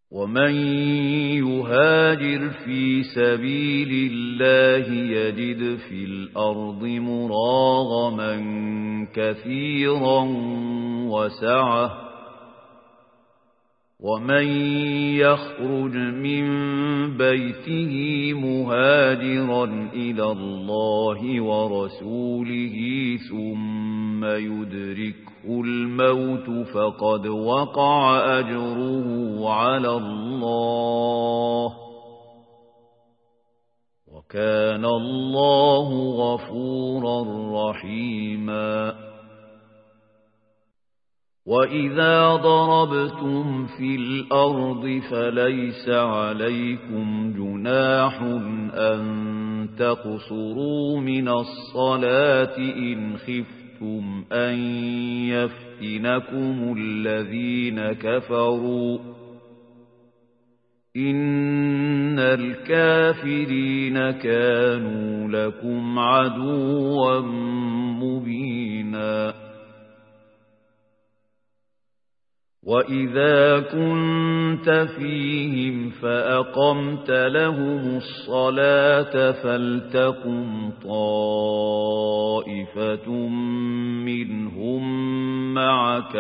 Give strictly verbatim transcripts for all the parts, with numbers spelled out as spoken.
ومن يهاجر في سبيل الله يجد في الأرض مراغما كثيرا وسعة ومن يخرج من بيته مهاجرا إلى الله ورسوله ثم يدركه الموت فقد وقع أجره على الله وكان الله غفورا رحيما وإذا ضربتم في الأرض فليس عليكم جناح أن تقصروا من الصلاة إن خفتم أن يفتنكم الذين كفروا إن الكافرين كانوا لكم عدوا مبينا وإذا كنت فيهم فأقمت لهم الصلاة فلتقم طائفة منهم معك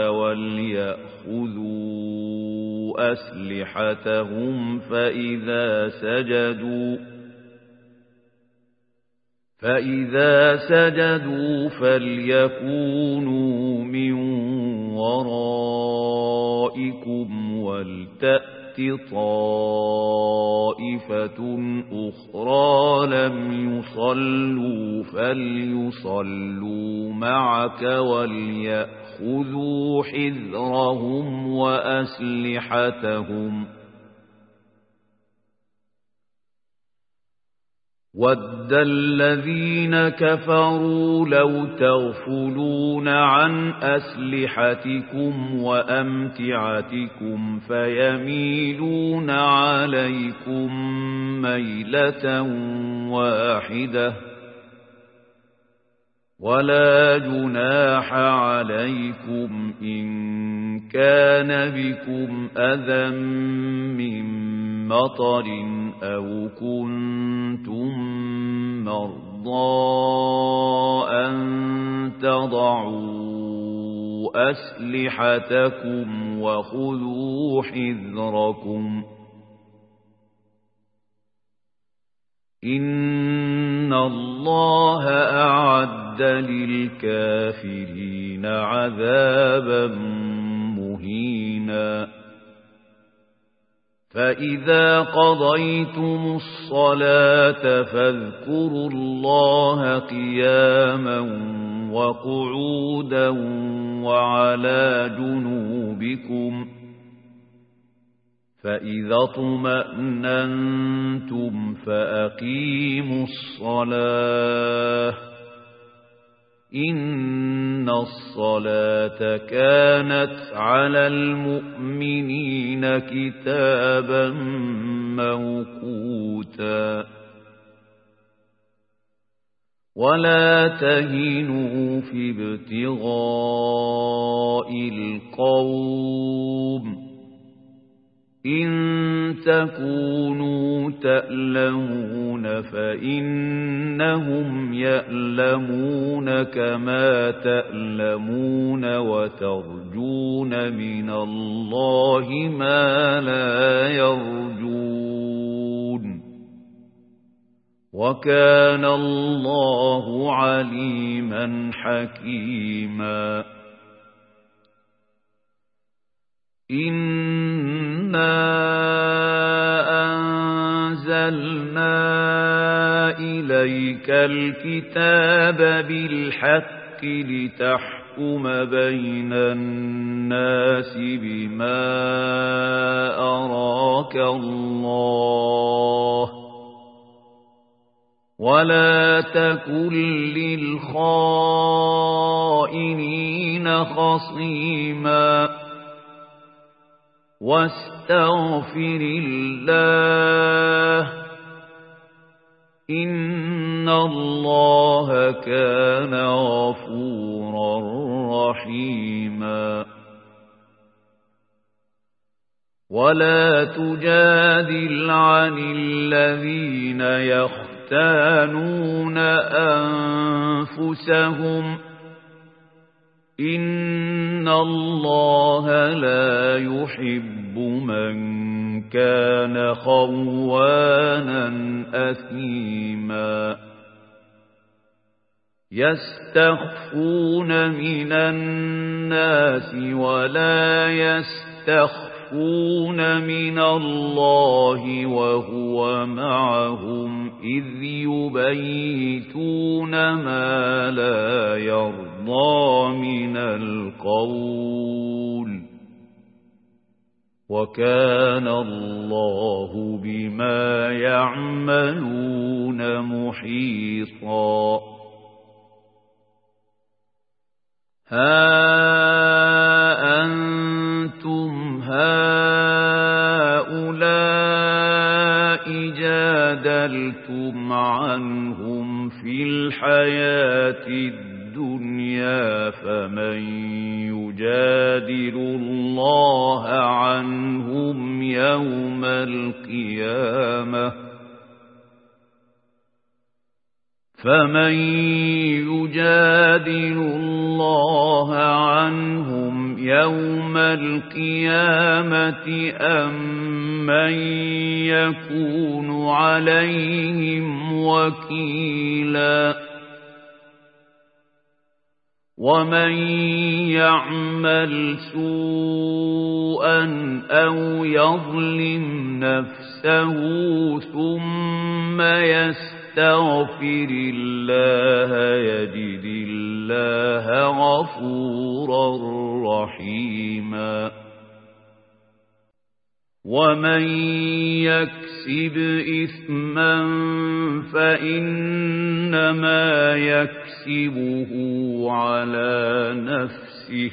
وليأخذوا أسلحتهم فإذا سجدوا فإذا سجدوا فليكونوا من ورائكم ولتأت طائفة أخرى لم يصلوا فليصلوا معك وليأخذوا حذرهم وأسلحتهم وَدَّ الَّذِينَ كَفَرُوا لَوْ تَغْفُلُونَ عَنْ أَسْلِحَتِكُمْ وَأَمْتِعَتِكُمْ فَيَمِيلُونَ عَلَيْكُمْ مَيْلَةً وَاحِدَةً وَلَا جُنَاحَ عَلَيْكُمْ إِن كَانَ بِكُمْ أَذًى مِّن مطر أو كنتم مرضى أن تضعوا أسلحتكم وخذوا حذركم إن الله أعد للكافرين عذابا مهينا فإذا قضيتم الصلاة فاذكروا الله قياما وقعودا وعلى جنوبكم فإذا اطمأننتم فأقيموا الصلاة إن الصلاة كانت على المؤمنين كتابا موقوتا ولا تهنوا في ابتغاء القوم إن تكونوا تألمون فإنهم يألمون كما تألمون وترجون من الله ما لا يرجون وكان الله عليما حكيما إنا أنزلنا إليك الكتاب بالحق لتحكم بين الناس بما أراك الله ولا تكن للخائنين خصيما واستغفر الله إن الله كان غفورا رحيما ولا تجادل عن الذين يختانون أنفسهم إن الله لا يحب من كان خوانا أثيما يستخفون من الناس ولا يستخفون من الله وهو معهم إذ يبيتون ما لا يرضى من القول وكان الله بما يعملون محيطا ها أنتم هؤلاء جادلتم عنهم في الحياة الدنيا فمن يجادل الله عنهم يوم القيامة فمن يجادل الله عنهم يوم القيامة أم من يكون عليهم وكيلا ومن يعمل سوءا أو يظلم نفسه ثم يستغفر استغفر الله يجد الله غفورا رحيما ومن يكسب إثما فإنما يكسبه على نفسه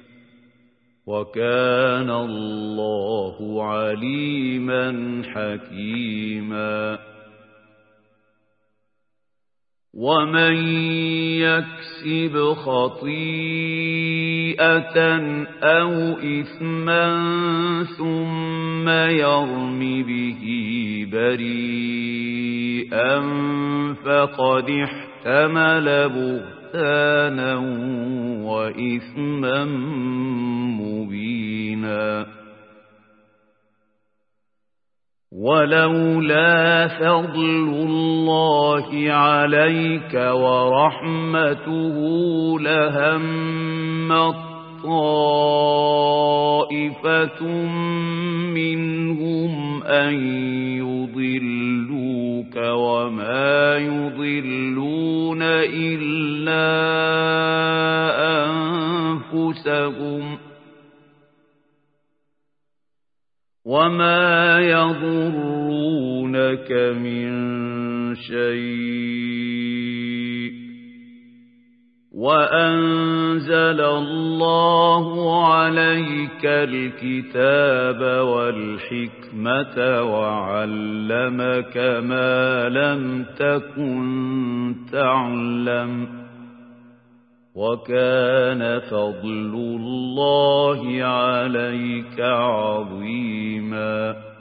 وكان الله عليما حكيما ومن يكسب خطيئة أو إثما ثم يرم به بريئا فقد احتمل بهتانا وإثما مبينا ولولا فضل الله عليك ورحمته لهمت طائفة منهم أن يضلوك وما يضلون إلا أنفسهم وما يضرونك من شيء وأنزل الله عليك الكتاب والحكمة وعلمك ما لم تكن تعلم وكان فضل الله عليك عظيما